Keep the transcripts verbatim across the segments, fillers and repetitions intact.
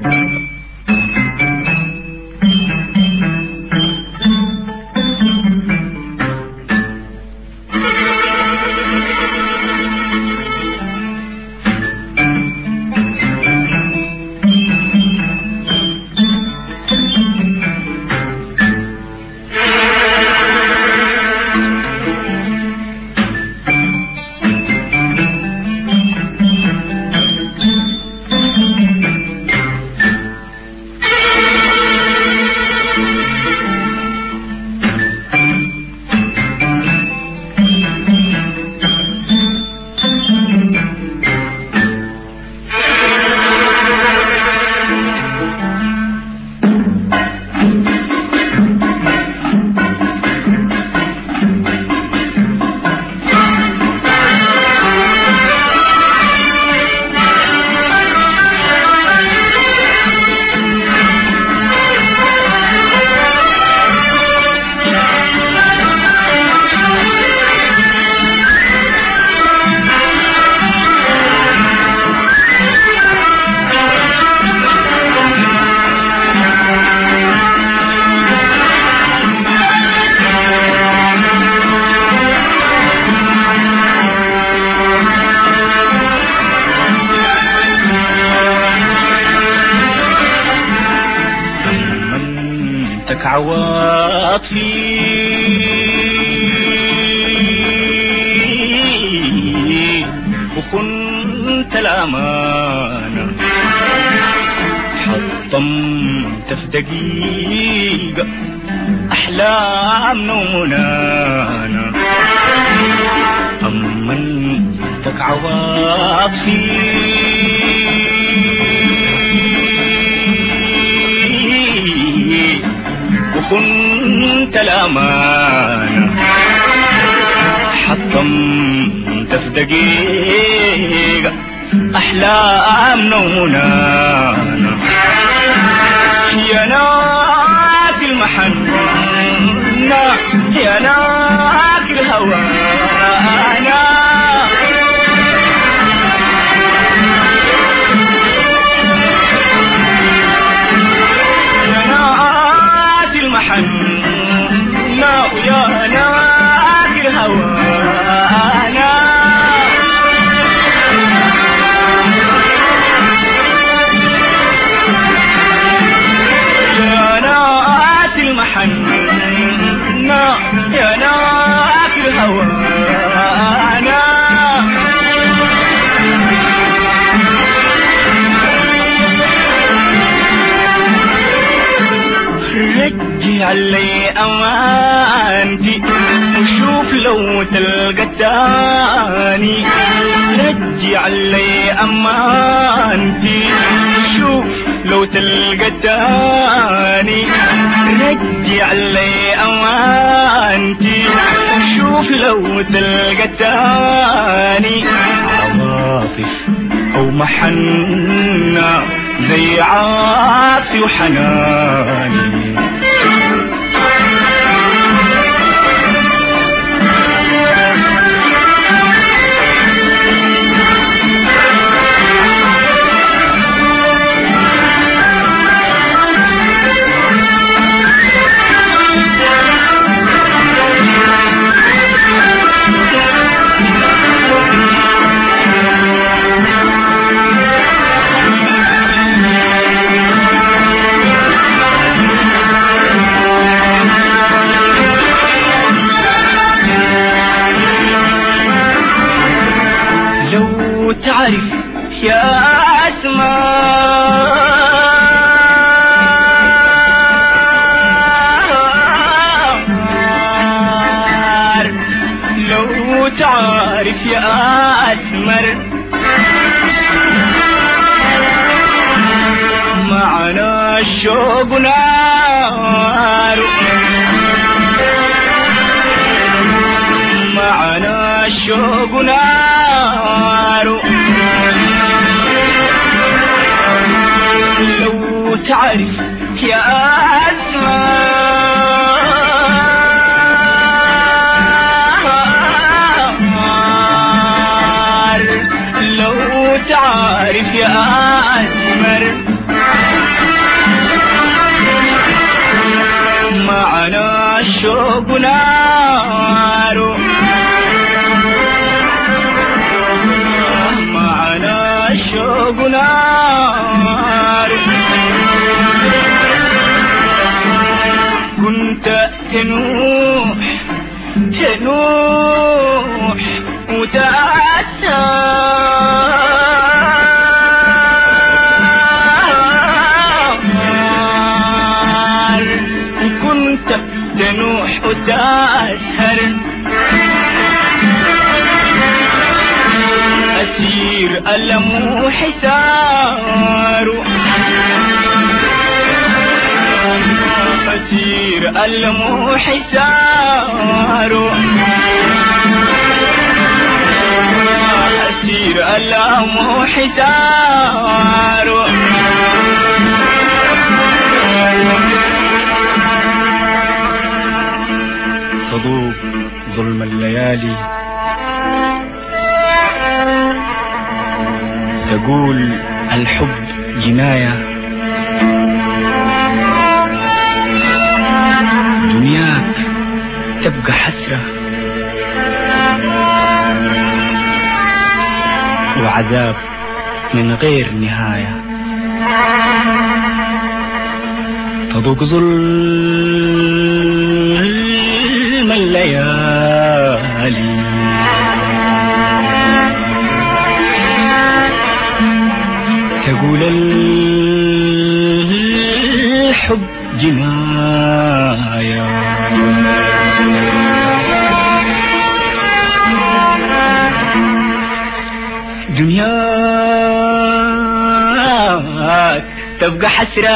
عواطفي وكنت الأمانة حطمت في دقيقة أحلامنا ومنانا أمنتك عواطفي وكنت الأمانة حطمت في دقيقة أحلامنا ومنانا يا ناس المحنة يا ناس الهوانا محنا ويا ناس الهوانا يا ناس المحنا يا ناس الهوانا رجع لي أمانتي وشوف لو تلقى تاني رجع لي أمانتي شوف لو تلقى تاني رجع لي أمانتي شوف لو تلقى تاني عواطف أو محنة زي عاطفي وحناني تعرف يا أسمر لو تعرف يا أسمر معنا الشوق نار معنا الشوق نار لو تعرف يا أسمر لو تعرف يا أسمر الشوق نار. كنت تنوح تنوح وتأثر، كنت تنوح وتأثر، أسير ألم وحسار، أسير ألم وحسار، أسير ألم وحسار. تذوق ظلم الليالي، تقول الحب جناية، دنياك تبقى حسرة وعذاب من غير نهاية. تذوق ظلم الليالي، تقول الحب جناية، دنياك تبقى حسرة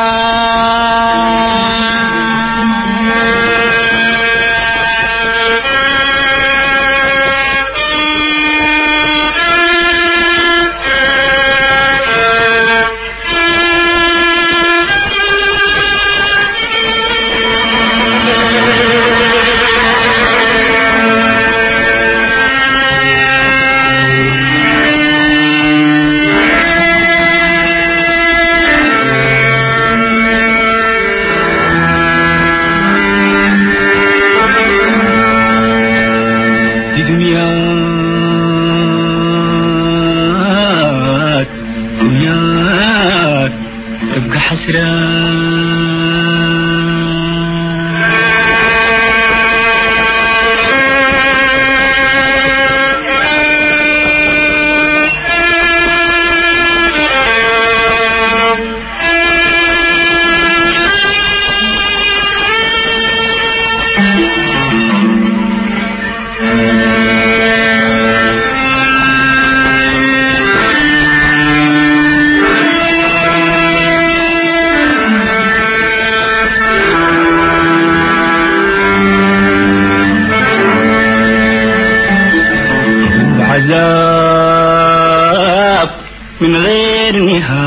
عذاب من غير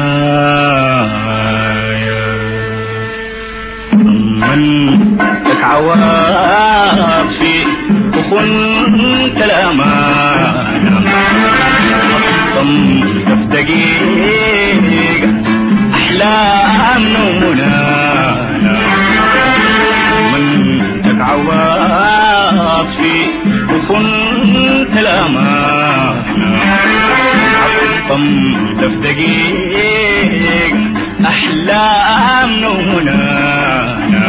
نهاية. منك عوافي وخنت الأمانة، صمت في دقيقة أحلامنا ومنانا. منك عوافي وخنت الأمانة، صمت في دقيقة أحلامنا ومنانا.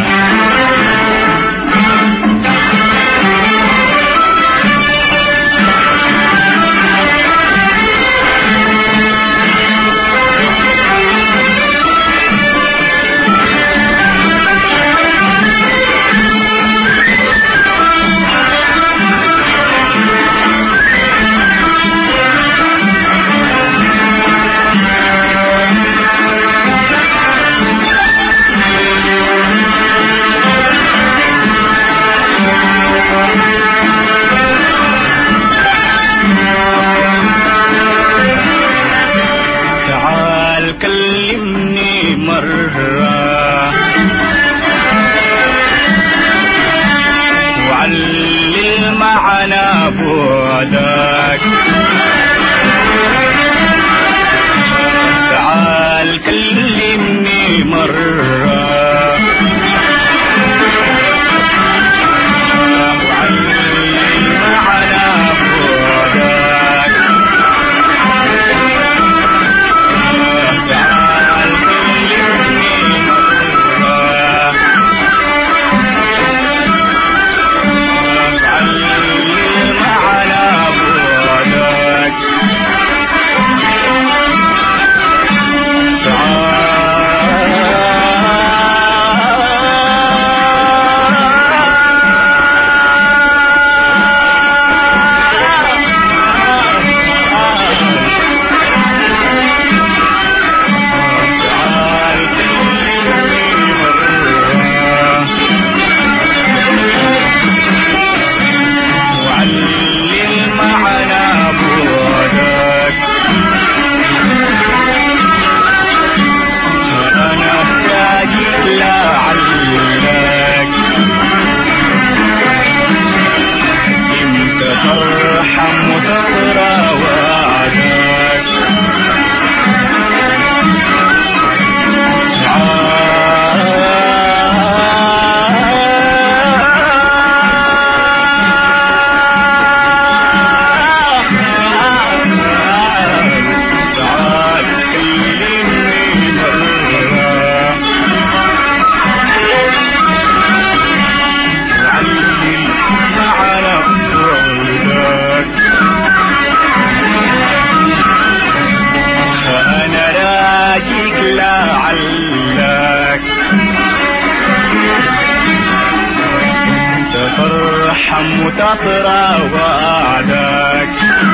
وتطرى وعدك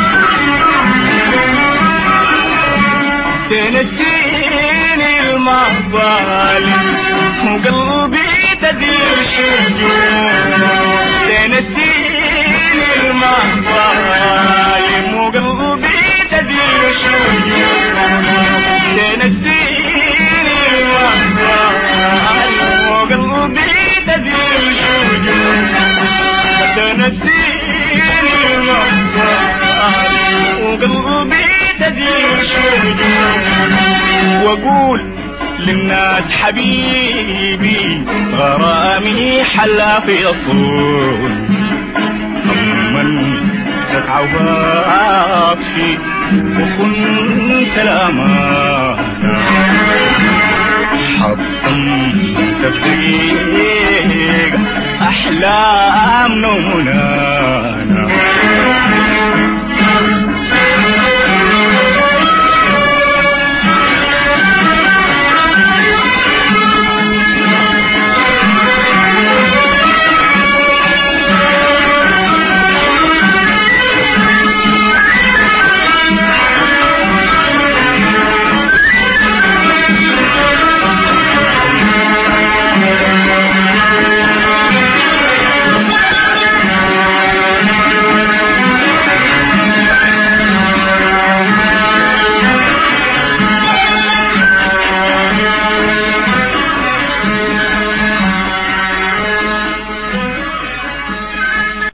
تنسيني المظالم وقلبي تدير شجون تنسيني المظالم وقلبي تدير شجون تنسيني المظالم وقلبي تدير شجون تنسيني المظالم وقلبي تدير شجون واقول للناس حبيبي غرامي حلا في الصون من تتعوض فيك وكنت الأمان حطم تفريق أحلام نومنا